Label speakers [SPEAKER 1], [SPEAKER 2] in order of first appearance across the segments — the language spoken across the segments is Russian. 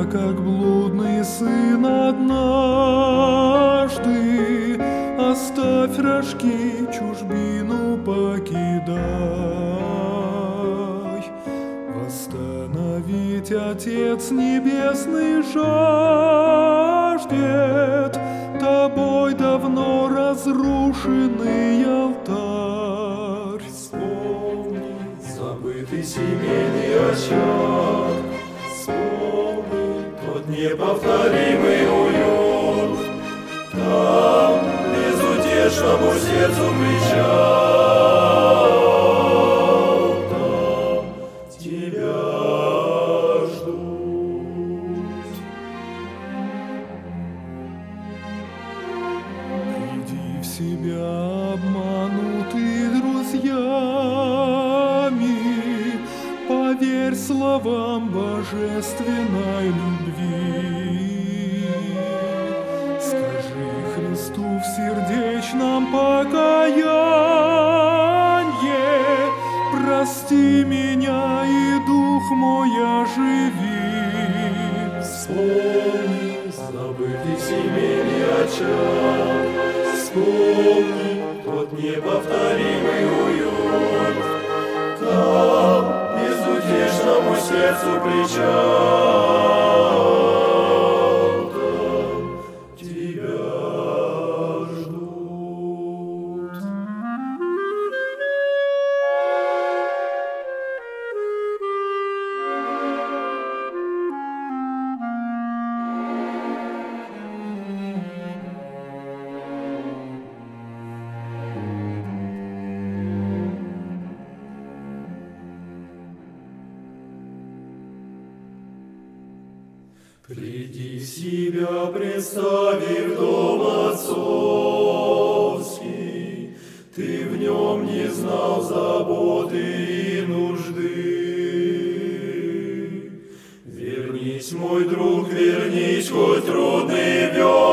[SPEAKER 1] как блудный сын однажды. Оставь рожки, чужбину покидай. Восстановить Отец Небесный жаждет тобой давно разрушенный алтарь.
[SPEAKER 2] Вспомни забытый семейный очаг, вспомни тот неповторимый уют. Там безутешному сердцу кричал, там тебя ждут.
[SPEAKER 1] Приди в себя, обманутый друзьями, поверь словам божественной любви. Скажи Христу в сердечном покаянье: прости меня и дух мой оживи.
[SPEAKER 2] Вспомни забытый семейный очаг, вспомни тот неповторимый уют. Там безутешному сердцу кричал, там тебя ждут. Приди в себя, представив дом отцовский, ты в нем не знал заботы и нужды. Вернись, мой друг, вернись, хоть трудные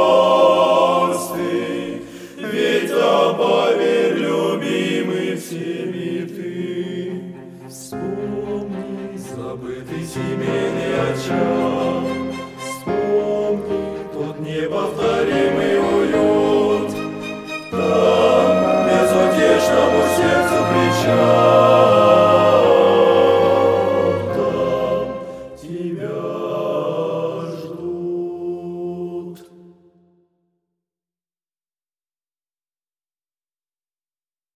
[SPEAKER 2] версты, ведь там, поверь, любимый всеми ты. Вспомни забытый семейный очаг, вспомни тот неповторимый